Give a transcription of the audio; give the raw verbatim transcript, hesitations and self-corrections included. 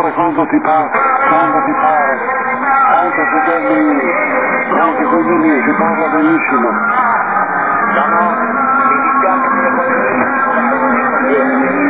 pare, quando ti pare, quando ti pare, anche se quelli, anche quelli lì si parla benissimo. No, no, mi dispiace che le cose non sono